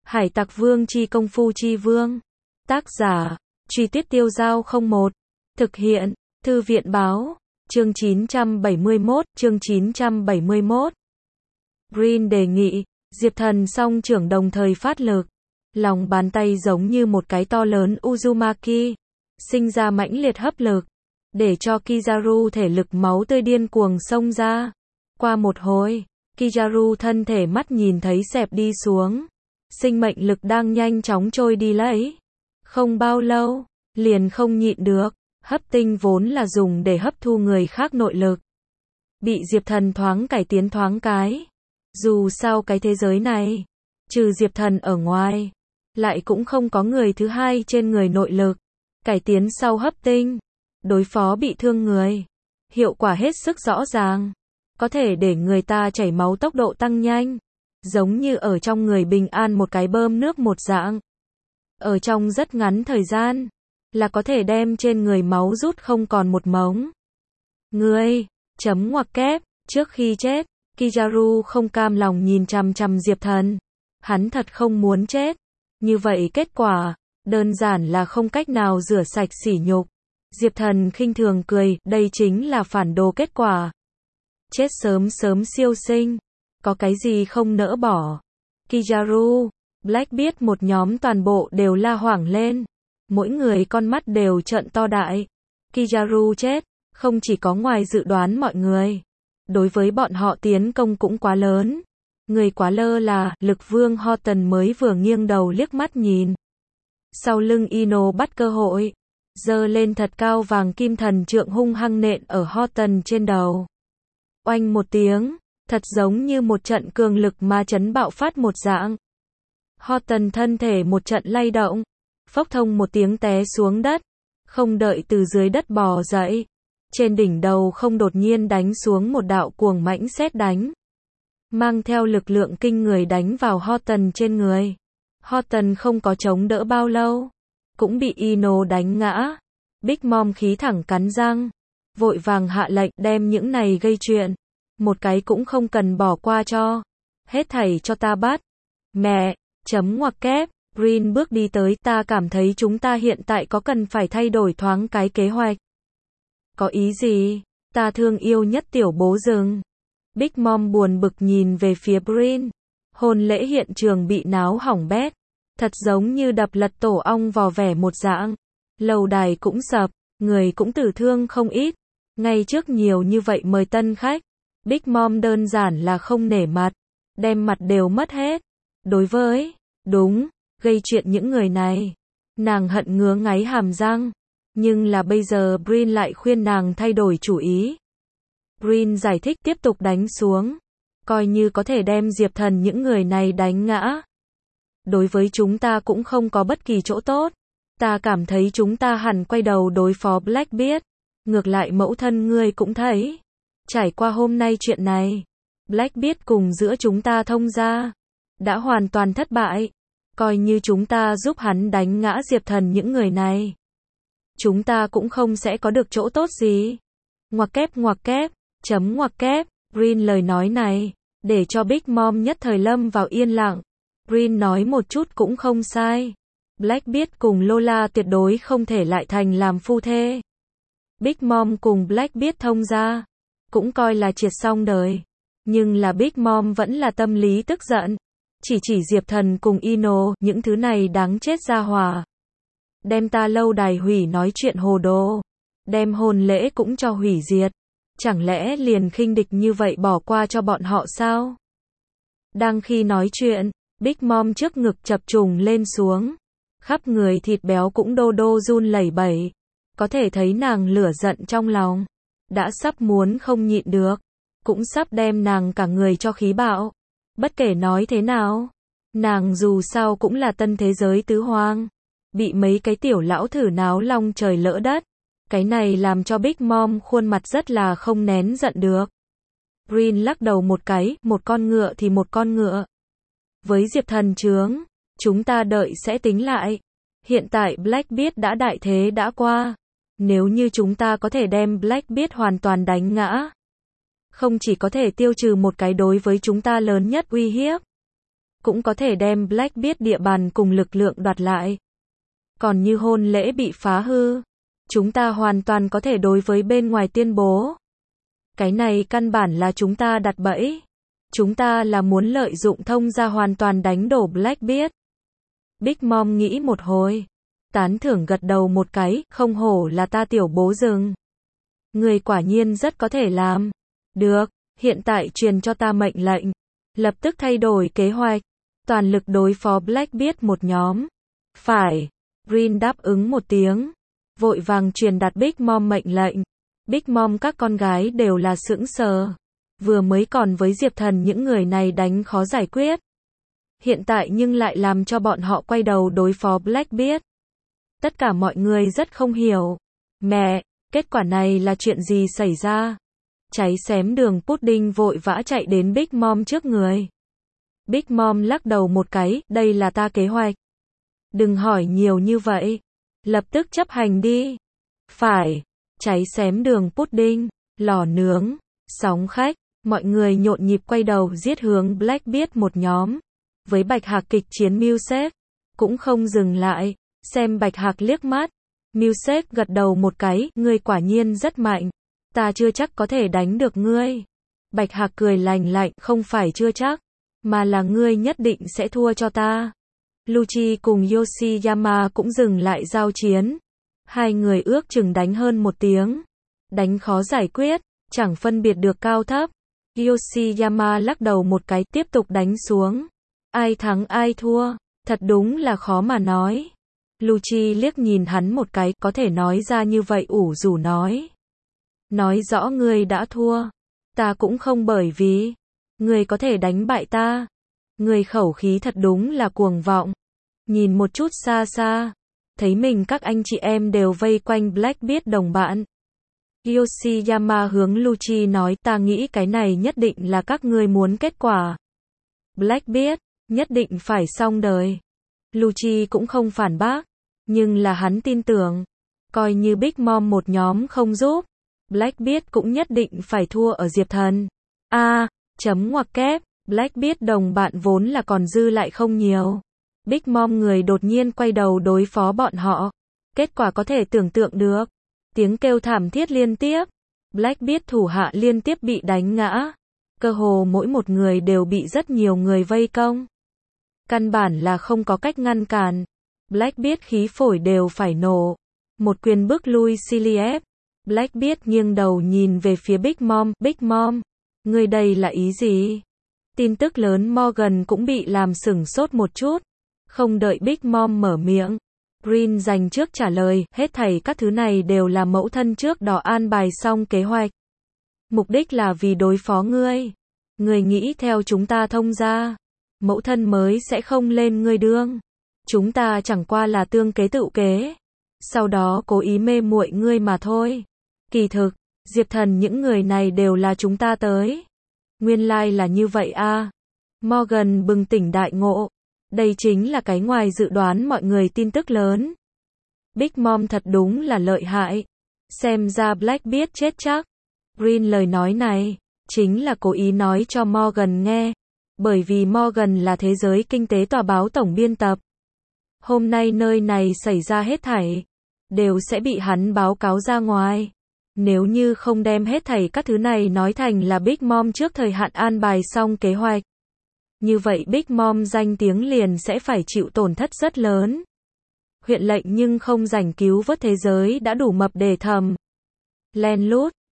Hải Tặc Vương chi công phu chi vương. Tác giả, Truy Tuyết Tiêu Dao 01. Thực hiện, Thư viện báo, chương 971. Green đề nghị, Diệp Thần song trưởng đồng thời phát lực. Lòng bàn tay giống như một cái to lớn Uzumaki, sinh ra mãnh liệt hấp lực, để cho Kizaru thể lực máu tươi điên cuồng xông ra. Qua một hồi, Kizaru thân thể mắt nhìn thấy xẹp đi xuống. Sinh mệnh lực đang nhanh chóng trôi đi lấy. Không bao lâu, liền không nhịn được, hấp tinh vốn là dùng để hấp thu người khác nội lực. Bị Diệp Thần thoáng cải tiến thoáng cái. Dù sao cái thế giới này, trừ Diệp Thần ở ngoài, lại cũng không có người thứ hai trên người nội lực. Cải tiến sau hấp tinh, đối phó bị thương người. Hiệu quả hết sức rõ ràng. Có thể để người ta chảy máu tốc độ tăng nhanh. Giống như ở trong người bình an một cái bơm nước một dạng. Ở trong rất ngắn thời gian, là có thể đem trên người máu rút không còn một mống. Ngươi, chấm ngoặc kép, trước khi chết, Kizaru không cam lòng nhìn chằm chằm Diệp Thần. Hắn thật không muốn chết. Như vậy kết quả, đơn giản là không cách nào rửa sạch sỉ nhục. Diệp Thần khinh thường cười, đây chính là phản đồ kết quả. Chết sớm sớm siêu sinh. Có cái gì không nỡ bỏ. Kizaru, Blackbeard một nhóm toàn bộ đều la hoảng lên. Mỗi người con mắt đều trợn to đại. Kizaru chết, không chỉ có ngoài dự đoán mọi người. Đối với bọn họ tiến công cũng quá lớn. Người quá lơ là, Lực Vương Horton mới vừa nghiêng đầu liếc mắt nhìn. Sau lưng Ino bắt cơ hội. Giơ lên thật cao vàng kim thần trượng hung hăng nện ở Horton trên đầu. Oanh một tiếng. Thật giống như một trận cường lực ma chấn bạo phát một dạng. Horton thân thể một trận lay động. Phốc thông một tiếng té xuống đất. Không đợi từ dưới đất bò dậy. Trên đỉnh đầu không đột nhiên đánh xuống một đạo cuồng mãnh sét đánh. Mang theo lực lượng kinh người đánh vào Horton trên người. Horton không có chống đỡ bao lâu. Cũng bị Ino đánh ngã. Big Mom khí thẳng cắn răng. Vội vàng hạ lệnh đem những này gây chuyện. Một cái cũng không cần bỏ qua cho. Hết thảy cho ta bắt. Mẹ, chấm ngoặc kép, Green bước đi tới, ta cảm thấy chúng ta hiện tại có cần phải thay đổi thoáng cái kế hoạch. Có ý gì? Ta thương yêu nhất tiểu bố rừng. Big Mom buồn bực nhìn về phía Green. Hôn lễ hiện trường bị náo hỏng bét. Thật giống như đập lật tổ ong vò vẽ một dạng. Lầu đài cũng sập, người cũng tử thương không ít. Ngay trước nhiều như vậy mời tân khách. Big Mom đơn giản là không nể mặt, đem mặt đều mất hết. Đối với, đúng, gây chuyện những người này, nàng hận ngứa ngáy hàm răng. Nhưng là bây giờ Green lại khuyên nàng thay đổi chủ ý. Green giải thích tiếp tục đánh xuống, coi như có thể đem Diệp Thần những người này đánh ngã. Đối với chúng ta cũng không có bất kỳ chỗ tốt. Ta cảm thấy chúng ta hẳn quay đầu đối phó Blackbeard. Ngược lại mẫu thân ngươi cũng thấy. Trải qua hôm nay chuyện này, Blackbeard cùng giữa chúng ta thông ra, đã hoàn toàn thất bại. Coi như chúng ta giúp hắn đánh ngã Diệp Thần những người này, chúng ta cũng không sẽ có được chỗ tốt gì. Ngoặc kép, chấm ngoặc kép, Green lời nói này, để cho Big Mom nhất thời lâm vào yên lặng. Green nói một chút cũng không sai. Blackbeard cùng Lola tuyệt đối không thể lại thành làm phu thê. Big Mom cùng Blackbeard thông ra, cũng coi là triệt xong đời. Nhưng là Big Mom vẫn là tâm lý tức giận. Chỉ Diệp Thần cùng Ino, những thứ này đáng chết ra hỏa. Đem ta lâu đài hủy nói chuyện hồ đồ. Đem hôn lễ cũng cho hủy diệt. Chẳng lẽ liền khinh địch như vậy bỏ qua cho bọn họ sao? Đang khi nói chuyện, Big Mom trước ngực chập trùng lên xuống. Khắp người thịt béo cũng đô đô run lẩy bẩy. Có thể thấy nàng lửa giận trong lòng. Đã sắp muốn không nhịn được. Cũng sắp đem nàng cả người cho khí bạo. Bất kể nói thế nào, nàng dù sao cũng là tân thế giới tứ hoang. Bị mấy cái tiểu lão thử náo long trời lỡ đất. Cái này làm cho Big Mom khuôn mặt rất là không nén giận được. Green lắc đầu một cái, một con ngựa thì một con ngựa. Với Diệp Thần chướng, chúng ta đợi sẽ tính lại. Hiện tại Blackbeard đã đại thế đã qua. Nếu như chúng ta có thể đem Blackbeard hoàn toàn đánh ngã, không chỉ có thể tiêu trừ một cái đối với chúng ta lớn nhất uy hiếp, cũng có thể đem Blackbeard địa bàn cùng lực lượng đoạt lại. Còn như hôn lễ bị phá hư, chúng ta hoàn toàn có thể đối với bên ngoài tuyên bố. Cái này căn bản là chúng ta đặt bẫy. Chúng ta là muốn lợi dụng thông gia hoàn toàn đánh đổ Blackbeard. Big Mom nghĩ một hồi, tán thưởng gật đầu một cái, không hổ là ta tiểu bố rừng. Người quả nhiên rất có thể làm. Được, hiện tại truyền cho ta mệnh lệnh. Lập tức thay đổi kế hoạch. Toàn lực đối phó Blackbeard một nhóm. Phải. Green đáp ứng một tiếng. Vội vàng truyền đạt Big Mom mệnh lệnh. Big Mom các con gái đều là sững sờ. Vừa mới còn với Diệp Thần những người này đánh khó giải quyết. Hiện tại nhưng lại làm cho bọn họ quay đầu đối phó Blackbeard. Tất cả mọi người rất không hiểu. Mẹ, kết quả này là chuyện gì xảy ra? Cháy xém đường pudding vội vã chạy đến Big Mom trước người. Big Mom lắc đầu một cái, đây là ta kế hoạch. Đừng hỏi nhiều như vậy. Lập tức chấp hành đi. Phải. Cháy xém đường pudding, lò nướng, sóng khách, mọi người nhộn nhịp quay đầu giết hướng Blackbeard một nhóm. Với Bạch Hạc kịch chiến Mewsec, cũng không dừng lại, xem Bạch Hạc liếc mắt. Mewsec gật đầu một cái, ngươi quả nhiên rất mạnh. Ta chưa chắc có thể đánh được ngươi. Bạch Hạc cười lành lạnh, không phải chưa chắc, mà là ngươi nhất định sẽ thua cho ta. Lucci cùng Yoshiyama cũng dừng lại giao chiến. Hai người ước chừng đánh hơn một tiếng. Đánh khó giải quyết, chẳng phân biệt được cao thấp. Yoshiyama lắc đầu một cái, tiếp tục đánh xuống. Ai thắng ai thua, thật đúng là khó mà nói. Lucci liếc nhìn hắn một cái, có thể nói ra như vậy ủ rủ nói. Nói rõ ngươi đã thua. Ta cũng không bởi vì ngươi có thể đánh bại ta. Ngươi khẩu khí thật đúng là cuồng vọng. Nhìn một chút xa xa, thấy mình các anh chị em đều vây quanh Blackbeard đồng bạn. Yoshiyama hướng Lucci nói, ta nghĩ cái này nhất định là các ngươi muốn kết quả. Blackbeard, nhất định phải xong đời. Lucci cũng không phản bác, nhưng là hắn tin tưởng, coi như Big Mom một nhóm không giúp, Blackbeard cũng nhất định phải thua ở Diệp Thần. Chấm ngoặc kép, Blackbeard đồng bạn vốn là còn dư lại không nhiều. Big Mom người đột nhiên quay đầu đối phó bọn họ. Kết quả có thể tưởng tượng được. Tiếng kêu thảm thiết liên tiếp. Blackbeard thủ hạ liên tiếp bị đánh ngã. Cơ hồ mỗi một người đều bị rất nhiều người vây công. Căn bản là không có cách ngăn cản. Blackbeard khí phổi đều phải nổ. Một quyền bước lui Ciliev. Blackbeard nghiêng đầu nhìn về phía Big Mom. Big Mom, người đây là ý gì? Tin tức lớn Morgan cũng bị làm sửng sốt một chút. Không đợi Big Mom mở miệng, Green dành trước trả lời, hết thảy các thứ này đều là mẫu thân trước đó an bài xong kế hoạch. Mục đích là vì đối phó ngươi. Ngươi nghĩ theo chúng ta thông gia, mẫu thân mới sẽ không lên ngươi đương. Chúng ta chẳng qua là tương kế tự kế. Sau đó cố ý mê muội ngươi mà thôi. Kỳ thực, Diệp Thần những người này đều là chúng ta tới. Nguyên lai là như vậy à. Morgan bừng tỉnh đại ngộ. Đây chính là cái ngoài dự đoán mọi người tin tức lớn. Big Mom thật đúng là lợi hại. Xem ra Blackbeard chết chắc. Green lời nói này, chính là cố ý nói cho Morgan nghe. Bởi vì Morgan là thế giới kinh tế tòa báo tổng biên tập. Hôm nay nơi này xảy ra hết thảy, đều sẽ bị hắn báo cáo ra ngoài. Nếu như không đem hết thảy các thứ này nói thành là Big Mom trước thời hạn an bài xong kế hoạch. Như vậy Big Mom danh tiếng liền sẽ phải chịu tổn thất rất lớn. Huyện lệnh nhưng không rảnh cứu vớt thế giới đã đủ mập để thầm. Len lút,